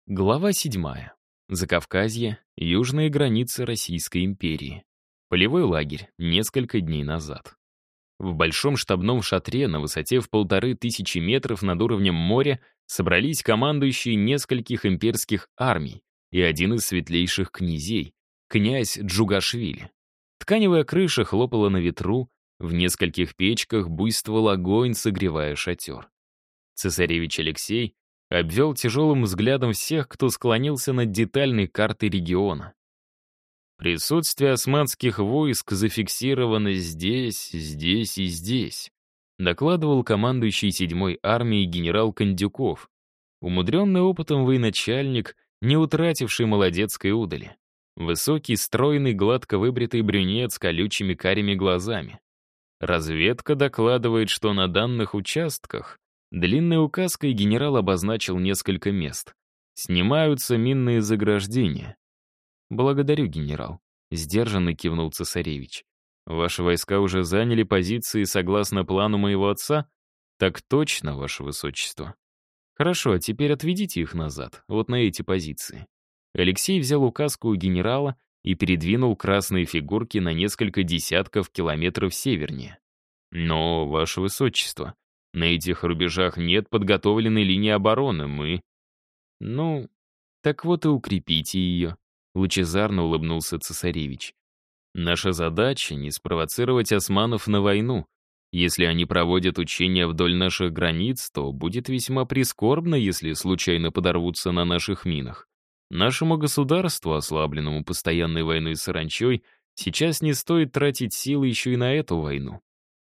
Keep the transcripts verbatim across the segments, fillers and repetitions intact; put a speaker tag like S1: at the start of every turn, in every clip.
S1: Глава седьмая. Закавказье, южные границы Российской империи. Полевой лагерь несколько дней назад. В большом штабном шатре на высоте в полторы тысячи метров над уровнем моря собрались командующие нескольких имперских армий и один из светлейших князей, князь Джугашвили. Тканевая крыша хлопала на ветру, в нескольких печках буйствовал огонь, согревая шатер. Цесаревич Алексей обвел тяжелым взглядом всех, кто склонился над детальной картой региона. Присутствие османских войск зафиксировано здесь, здесь и здесь, докладывал командующий седьмой армией генерал Кондюков, умудренный опытом военачальник, не утративший молодецкой удали. Высокий, стройный, гладко выбритый брюнет с колючими карими глазами. Разведка докладывает, что на данных участках длинной указкой генерал обозначил несколько мест. Снимаются минные заграждения. «Благодарю, генерал», — сдержанно кивнул цесаревич. «Ваши войска уже заняли позиции согласно плану моего отца?» «Так точно, ваше высочество». «Хорошо, а теперь отведите их назад, вот на эти позиции». Алексей взял указку у генерала и передвинул красные фигурки на несколько десятков километров севернее. «Но, ваше высочество, на этих рубежах нет подготовленной линии обороны, мы...» «Ну, так вот и укрепите ее», — лучезарно улыбнулся цесаревич. «Наша задача — не спровоцировать османов на войну. Если они проводят учения вдоль наших границ, то будет весьма прискорбно, если случайно подорвутся на наших минах. Нашему государству, ослабленному постоянной войной с саранчой, сейчас не стоит тратить силы еще и на эту войну».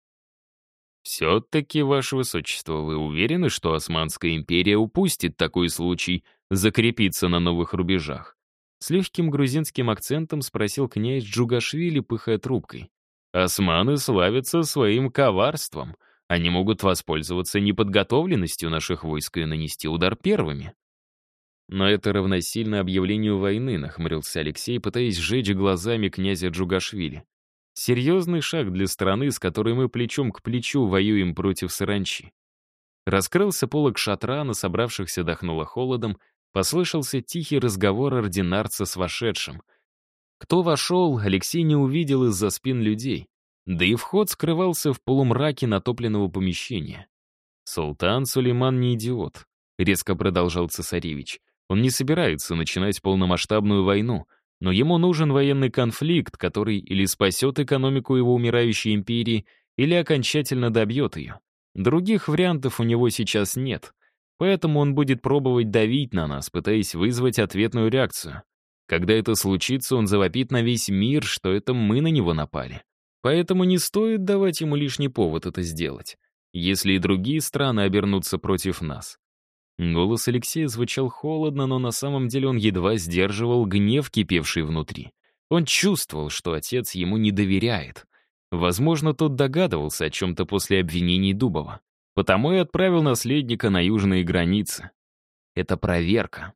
S1: «Все-таки, ваше высочество, вы уверены, что Османская империя упустит такой случай закрепиться на новых рубежах?» С легким грузинским акцентом спросил князь Джугашвили, пыхая трубкой. «Османы славятся своим коварством. Они могут воспользоваться неподготовленностью наших войск и нанести удар первыми». «Но это равносильно объявлению войны», — нахмурился Алексей, пытаясь сжечь глазами князя Джугашвили. «Серьезный шаг для страны, с которой мы плечом к плечу воюем против саранчи». Раскрылся полог шатра, на собравшихся дохнуло холодом, послышался тихий разговор ординарца с вошедшим. Кто вошел, Алексей не увидел из-за спин людей, да и вход скрывался в полумраке натопленного помещения. «Султан Сулейман не идиот», — резко продолжал цесаревич. «Он не собирается начинать полномасштабную войну, но ему нужен военный конфликт, который или спасет экономику его умирающей империи, или окончательно добьет ее. Других вариантов у него сейчас нет, поэтому он будет пробовать давить на нас, пытаясь вызвать ответную реакцию. Когда это случится, он завопит на весь мир, что это мы на него напали. Поэтому не стоит давать ему лишний повод это сделать, если и другие страны обернутся против нас». Голос Алексея звучал холодно, но на самом деле он едва сдерживал гнев, кипевший внутри. Он чувствовал, что отец ему не доверяет. Возможно, тот догадывался о чем-то после обвинений Дубова. Потому и отправил наследника на южные границы. Это проверка.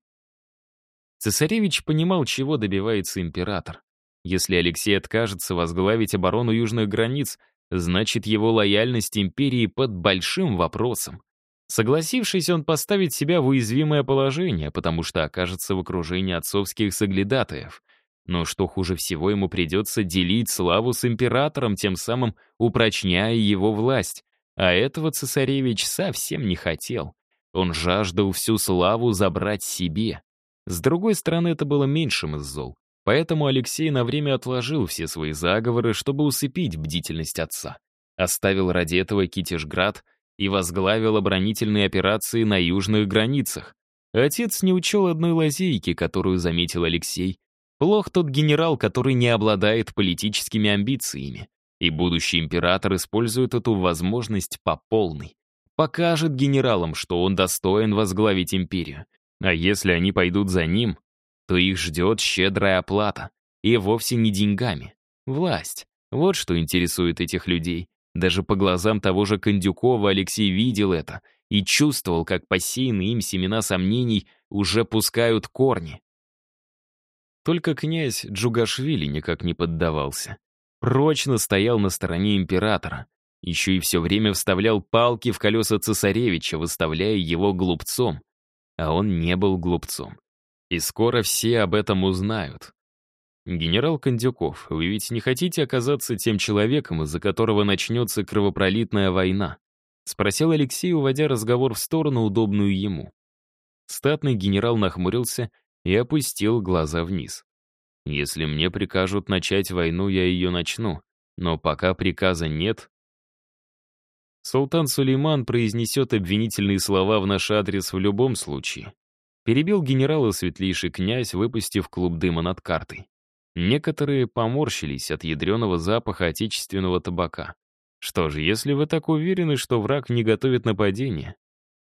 S1: Цесаревич понимал, чего добивается император. Если Алексей откажется возглавить оборону южных границ, значит, его лояльность империи под большим вопросом. Согласившись, он поставит себя в уязвимое положение, потому что окажется в окружении отцовских соглядатаев. Но что хуже всего, ему придется делить славу с императором, тем самым упрочняя его власть. А этого цесаревич совсем не хотел. Он жаждал всю славу забрать себе. С другой стороны, это было меньшим из зол. Поэтому Алексей на время отложил все свои заговоры, чтобы усыпить бдительность отца. Оставил ради этого Китежград и возглавил оборонительные операции на южных границах. Отец не учел одной лазейки, которую заметил Алексей. Плох тот генерал, который не обладает политическими амбициями. И будущий император использует эту возможность по полной. Покажет генералам, что он достоин возглавить империю. А если они пойдут за ним, то их ждет щедрая оплата. И вовсе не деньгами. Власть. Вот что интересует этих людей. Даже по глазам того же Кондюкова Алексей видел это и чувствовал, как посеянные им семена сомнений уже пускают корни. Только князь Джугашвили никак не поддавался. Прочно стоял на стороне императора. Еще и все время вставлял палки в колеса цесаревича, выставляя его глупцом. А он не был глупцом. И скоро все об этом узнают. Генерал Кондюков, вы ведь не хотите оказаться тем человеком, из-за которого начнется кровопролитная война? Спросил Алексей, уводя разговор в сторону, удобную ему. Статный генерал нахмурился и опустил глаза вниз. Если мне прикажут начать войну, я ее начну. Но пока приказа нет... Султан Сулейман произнесет обвинительные слова в наш адрес в любом случае. Перебил генерала светлейший князь, выпустив клуб дыма над картой. Некоторые поморщились от ядреного запаха отечественного табака. Что же, если вы так уверены, что враг не готовит нападение?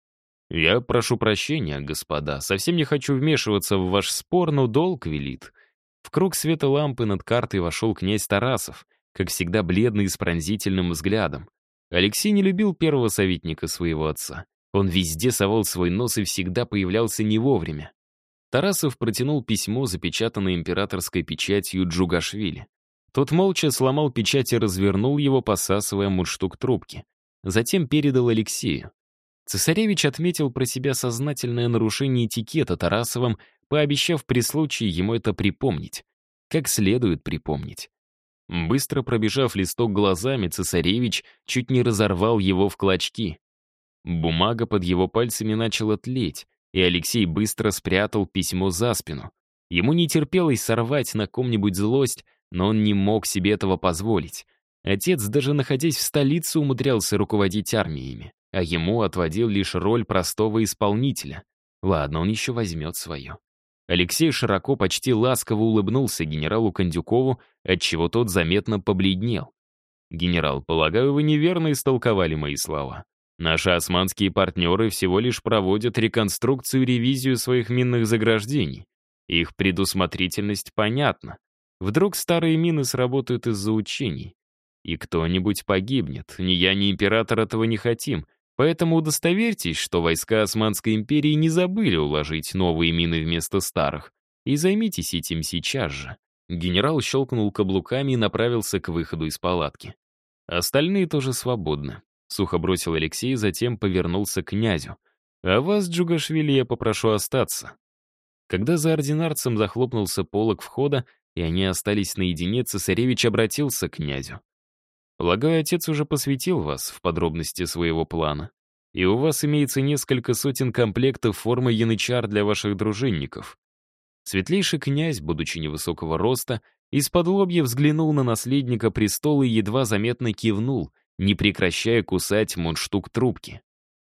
S1: Я прошу прощения, господа, совсем не хочу вмешиваться в ваш спор, но долг велит. В круг света лампы над картой вошел князь Тарасов, как всегда бледный и с пронзительным взглядом. Алексей не любил первого советника своего отца. Он везде совал свой нос и всегда появлялся не вовремя. Тарасов протянул письмо, запечатанное императорской печатью Джугашвили. Тот молча сломал печать и развернул его, посасывая мундштук трубки. Затем передал Алексею. Цесаревич отметил про себя сознательное нарушение этикета Тарасовым, пообещав при случае ему это припомнить. Как следует припомнить. Быстро пробежав листок глазами, цесаревич чуть не разорвал его в клочки. Бумага под его пальцами начала тлеть, и Алексей быстро спрятал письмо за спину. Ему не терпелось сорвать на ком-нибудь злость, но он не мог себе этого позволить. Отец, даже находясь в столице, умудрялся руководить армиями, а ему отводил лишь роль простого исполнителя. Ладно, он еще возьмет свое. Алексей широко, почти ласково улыбнулся генералу Кондюкову, отчего тот заметно побледнел. «Генерал, полагаю, вы неверно истолковали мои слова. Наши османские партнеры всего лишь проводят реконструкцию и ревизию своих минных заграждений. Их предусмотрительность понятна. Вдруг старые мины сработают из-за учений. И кто-нибудь погибнет. Ни я, ни император этого не хотим. Поэтому удостоверьтесь, что войска Османской империи не забыли уложить новые мины вместо старых. И займитесь этим сейчас же». Генерал щелкнул каблуками и направился к выходу из палатки. «Остальные тоже свободны», — сухо бросил Алексей, затем повернулся к князю. «А вас, Джугашвили, я попрошу остаться». Когда за ординарцем захлопнулся полог входа, и они остались наедине, цесаревич обратился к князю. «Полагаю, отец уже посвятил вас в подробности своего плана, и у вас имеется несколько сотен комплектов формы янычар для ваших дружинников». Светлейший князь, будучи невысокого роста, из-под лобья взглянул на наследника престола и едва заметно кивнул, не прекращая кусать мундштук трубки.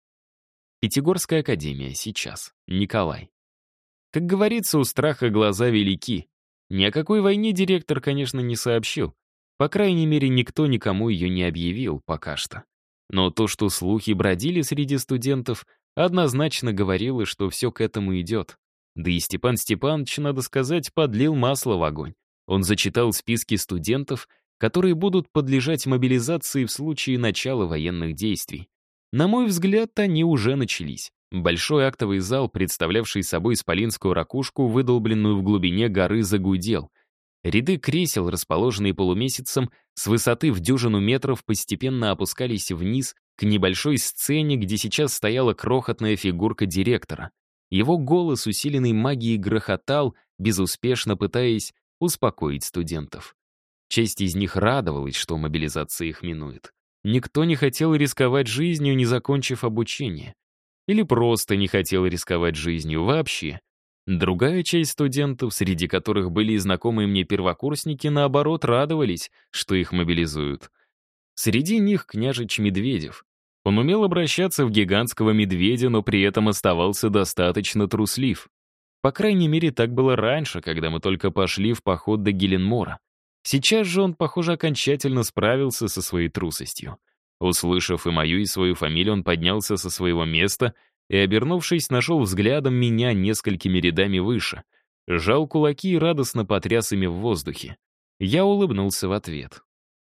S1: Пятигорская академия, сейчас. Николай. Как говорится, у страха глаза велики. Ни о какой войне директор, конечно, не сообщил. По крайней мере, никто никому ее не объявил пока что. Но то, что слухи бродили среди студентов, однозначно говорило, что все к этому идет. Да и Степан Степанович, надо сказать, подлил масло в огонь. Он зачитал списки студентов, которые будут подлежать мобилизации в случае начала военных действий. На мой взгляд, они уже начались. Большой актовый зал, представлявший собой исполинскую ракушку, выдолбленную в глубине горы, загудел. Ряды кресел, расположенные полумесяцем, с высоты в дюжину метров постепенно опускались вниз к небольшой сцене, где сейчас стояла крохотная фигурка директора. Его голос, усиленный магией, грохотал, безуспешно пытаясь успокоить студентов. Часть из них радовалась, что мобилизация их минует. Никто не хотел рисковать жизнью, не закончив обучение. Или просто не хотел рисковать жизнью вообще. Другая часть студентов, среди которых были и знакомые мне первокурсники, наоборот, радовались, что их мобилизуют. Среди них княжич Медведев. Он умел обращаться в гигантского медведя, но при этом оставался достаточно труслив. По крайней мере, так было раньше, когда мы только пошли в поход до Геленмора. Сейчас же он, похоже, окончательно справился со своей трусостью. Услышав и мою, и свою фамилию, он поднялся со своего места и, обернувшись, нашел взглядом меня несколькими рядами выше. Сжал кулаки и радостно потряс ими в воздухе. Я улыбнулся в ответ.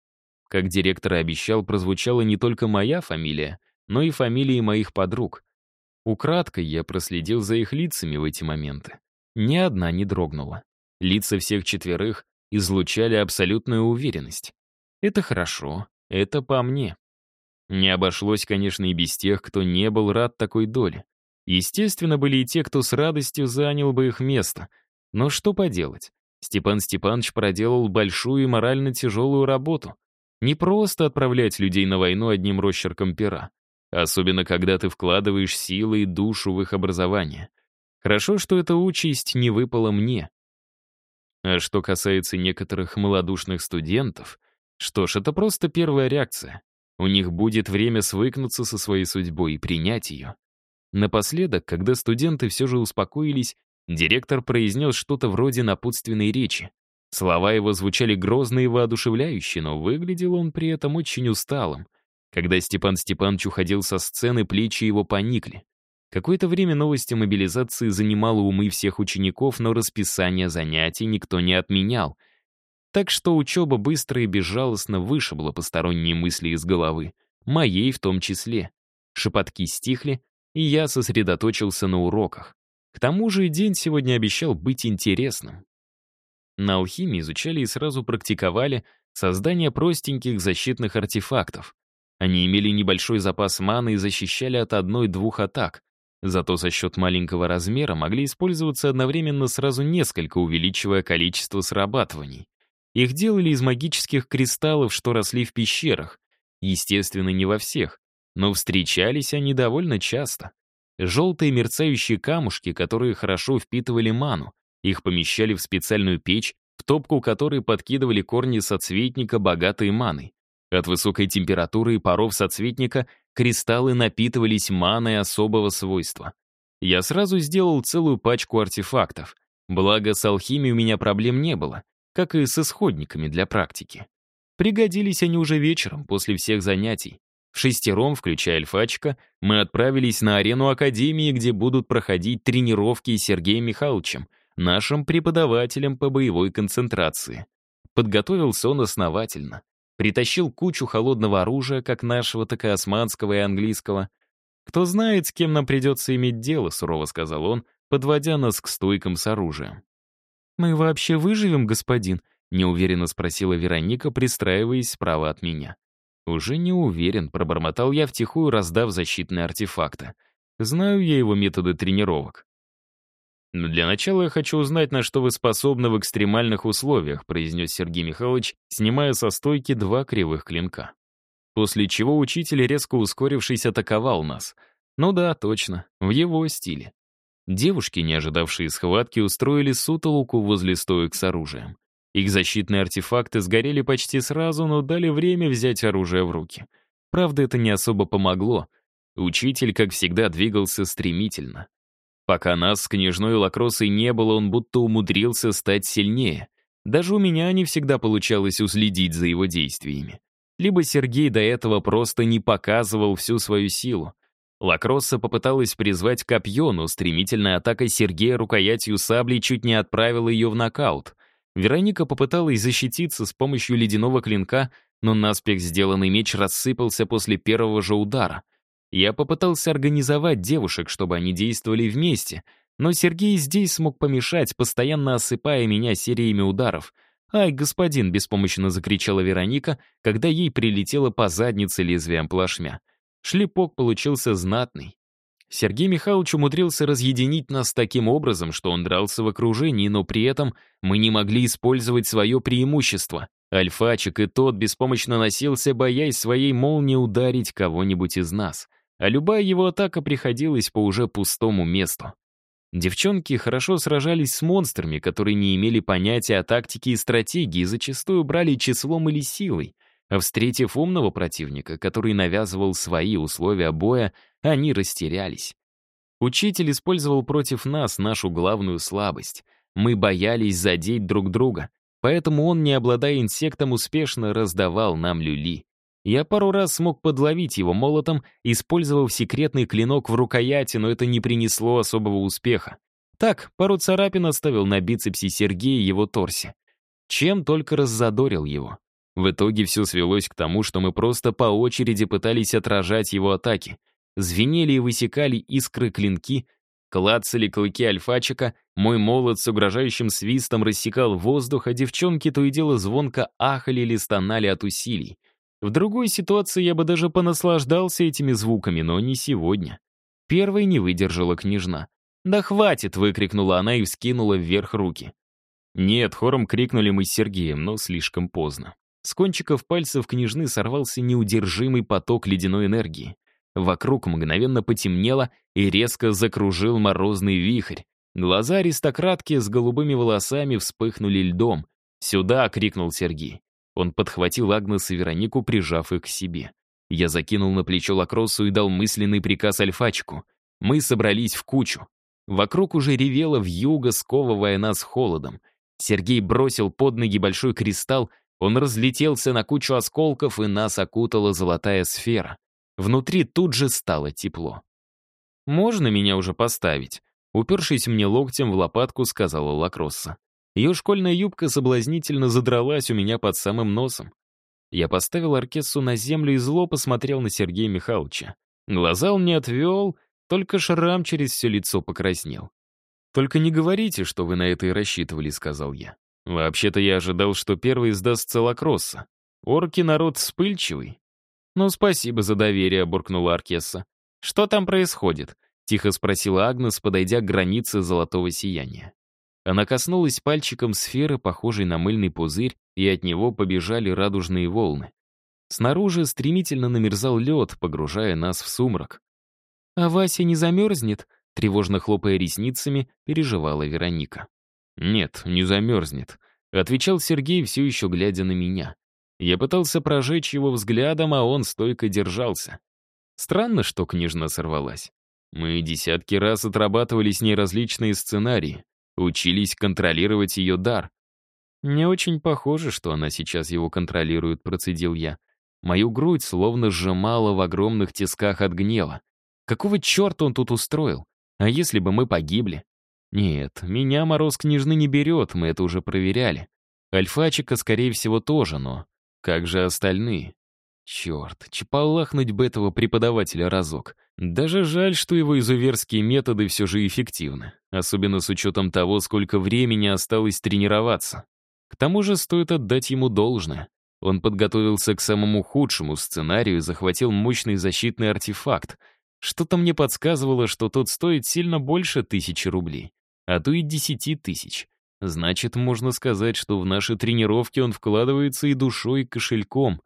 S1: Как директор и обещал, прозвучала не только моя фамилия, но и фамилии моих подруг. Украдкой я проследил за их лицами в эти моменты. Ни одна не дрогнула. Лица всех четверых излучали абсолютную уверенность. Это хорошо, это по мне. Не обошлось, конечно, и без тех, кто не был рад такой доле. Естественно, были и те, кто с радостью занял бы их место. Но что поделать? Степан Степанович проделал большую и морально тяжелую работу. Не просто отправлять людей на войну одним росчерком пера. Особенно, когда ты вкладываешь силы и душу в их образование. Хорошо, что эта участь не выпала мне. А что касается некоторых малодушных студентов, что ж, это просто первая реакция. У них будет время свыкнуться со своей судьбой и принять ее. Напоследок, когда студенты все же успокоились, директор произнес что-то вроде напутственной речи. Слова его звучали грозно и воодушевляюще, но выглядел он при этом очень усталым. Когда Степан Степанович уходил со сцены, плечи его поникли. Какое-то время новость о мобилизации занимала умы всех учеников, но расписание занятий никто не отменял. Так что учеба быстро и безжалостно вышибла посторонние мысли из головы, моей в том числе. Шепотки стихли, и я сосредоточился на уроках. К тому же и день сегодня обещал быть интересным. На алхимии изучали и сразу практиковали создание простеньких защитных артефактов. Они имели небольшой запас маны и защищали от одной-двух атак. Зато за счет маленького размера могли использоваться одновременно сразу несколько, увеличивая количество срабатываний. Их делали из магических кристаллов, что росли в пещерах. Естественно, не во всех, но встречались они довольно часто. Желтые мерцающие камушки, которые хорошо впитывали ману. Их помещали в специальную печь, в топку которой подкидывали корни соцветника, богатой маной. От высокой температуры и паров соцветника кристаллы напитывались маной особого свойства. Я сразу сделал целую пачку артефактов. Благо, с алхимией у меня проблем не было, как и с исходниками для практики. Пригодились они уже вечером, после всех занятий. В шестером, включая Альфачика, мы отправились на арену Академии, где будут проходить тренировки с Сергеем Михайловичем, нашим преподавателем по боевой концентрации. Подготовился он основательно. Притащил кучу холодного оружия, как нашего, так и османского и английского. «Кто знает, с кем нам придется иметь дело», — сурово сказал он, подводя нас к стойкам с оружием. «Мы вообще выживем, господин?» — неуверенно спросила Вероника, пристраиваясь справа от меня. «Уже не уверен», — пробормотал я втихую, раздав защитные артефакты. «Знаю я его методы тренировок». «Но для начала я хочу узнать, на что вы способны в экстремальных условиях», произнес Сергей Михайлович, снимая со стойки два кривых клинка. После чего учитель, резко ускорившись, атаковал нас. Ну да, точно, в его стиле. Девушки, не ожидавшие схватки, устроили сутолоку возле стоек с оружием. Их защитные артефакты сгорели почти сразу, но дали время взять оружие в руки. Правда, это не особо помогло. Учитель, как всегда, двигался стремительно. Пока нас с княжной Лакросой не было, он будто умудрился стать сильнее. Даже у меня не всегда получалось уследить за его действиями. Либо Сергей до этого просто не показывал всю свою силу. Лакросса попыталась призвать копье, но стремительная атака Сергея рукоятью сабли чуть не отправила ее в нокаут. Вероника попыталась защититься с помощью ледяного клинка, но наспех сделанный меч рассыпался после первого же удара. Я попытался организовать девушек, чтобы они действовали вместе, но Сергей здесь смог помешать, постоянно осыпая меня сериями ударов. «Ай, господин!» — беспомощно закричала Вероника, когда ей прилетело по заднице лезвием плашмя. Шлепок получился знатный. Сергей Михайлович умудрился разъединить нас таким образом, что он дрался в окружении, но при этом мы не могли использовать свое преимущество. Альфачик и тот беспомощно носился, боясь своей молнии ударить кого-нибудь из нас. А любая его атака приходилась по уже пустому месту. Девчонки хорошо сражались с монстрами, которые не имели понятия о тактике и стратегии, и зачастую брали числом или силой. А встретив умного противника, который навязывал свои условия боя, они растерялись. Учитель использовал против нас нашу главную слабость. Мы боялись задеть друг друга, поэтому он, не обладая инсектом, успешно раздавал нам люли. Я пару раз смог подловить его молотом, использовав секретный клинок в рукояти, но это не принесло особого успеха. Так, пару царапин оставил на бицепсе Сергея и его торсе. Чем только раззадорил его. В итоге все свелось к тому, что мы просто по очереди пытались отражать его атаки. Звенели и высекали искры клинки, клацали клыки альфачика, мой молот с угрожающим свистом рассекал воздух, а девчонки то и дело звонко ахали или стонали от усилий. В другой ситуации я бы даже понаслаждался этими звуками, но не сегодня. Первой не выдержала княжна. «Да хватит!» — выкрикнула она и вскинула вверх руки. «Нет!» — хором крикнули мы с Сергеем, но слишком поздно. С кончиков пальцев княжны сорвался неудержимый поток ледяной энергии. Вокруг мгновенно потемнело и резко закружил морозный вихрь. Глаза аристократки с голубыми волосами вспыхнули льдом. «Сюда!» — крикнул Сергей. Он подхватил Агнес и Веронику, прижав их к себе. Я закинул на плечо Лакроссу и дал мысленный приказ Альфачику. Мы собрались в кучу. Вокруг уже ревело вьюга, сковывая нас холодом. Сергей бросил под ноги большой кристалл, он разлетелся на кучу осколков, и нас окутала золотая сфера. Внутри тут же стало тепло. «Можно меня уже поставить?» Упершись мне локтем в лопатку, сказала Лакросса. Ее школьная юбка соблазнительно задралась у меня под самым носом. Я поставил Аркессу на землю и зло посмотрел на Сергея Михайловича. Глаза он не отвел, только шрам через все лицо покраснел. «Только не говорите, что вы на это и рассчитывали», — сказал я. «Вообще-то я ожидал, что первый сдастся Лакросса. Орки народ вспыльчивый». «Ну, спасибо за доверие», — буркнула Аркесса. «Что там происходит?» — тихо спросила Агнес, подойдя к границе золотого сияния. Она коснулась пальчиком сферы, похожей на мыльный пузырь, и от него побежали радужные волны. Снаружи стремительно намерзал лед, погружая нас в сумрак. «А Вася не замерзнет?» — тревожно хлопая ресницами, переживала Вероника. «Нет, не замерзнет», — отвечал Сергей, все еще глядя на меня. Я пытался прожечь его взглядом, а он стойко держался. Странно, что княжна сорвалась. Мы десятки раз отрабатывали с ней различные сценарии, учились контролировать ее дар. «Не очень похоже, что она сейчас его контролирует», — процедил я. Мою грудь словно сжимала в огромных тисках от гнева. Какого черта он тут устроил? А если бы мы погибли? Нет, меня мороз княжны не берет, мы это уже проверяли. Альфачика, скорее всего, тоже, но как же остальные? Черт, чепалахнуть бы этого преподавателя разок. Даже жаль, что его изуверские методы все же эффективны, особенно с учетом того, сколько времени осталось тренироваться. К тому же стоит отдать ему должное. Он подготовился к самому худшему сценарию и захватил мощный защитный артефакт. Что-то мне подсказывало, что тот стоит сильно больше тысячи рублей, а то и десяти тысяч. Значит, можно сказать, что в наши тренировки он вкладывается и душой, и кошельком.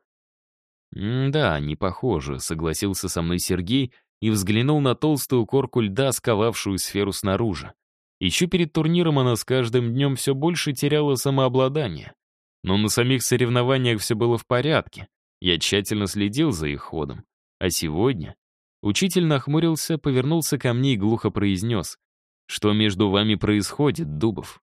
S1: «Да, не похоже», — согласился со мной Сергей и взглянул на толстую корку льда, сковавшую сферу снаружи. Еще перед турниром она с каждым днем все больше теряла самообладание. Но на самих соревнованиях все было в порядке. Я тщательно следил за их ходом. А сегодня... Учитель нахмурился, повернулся ко мне и глухо произнес: «Что между вами происходит, Дубов?»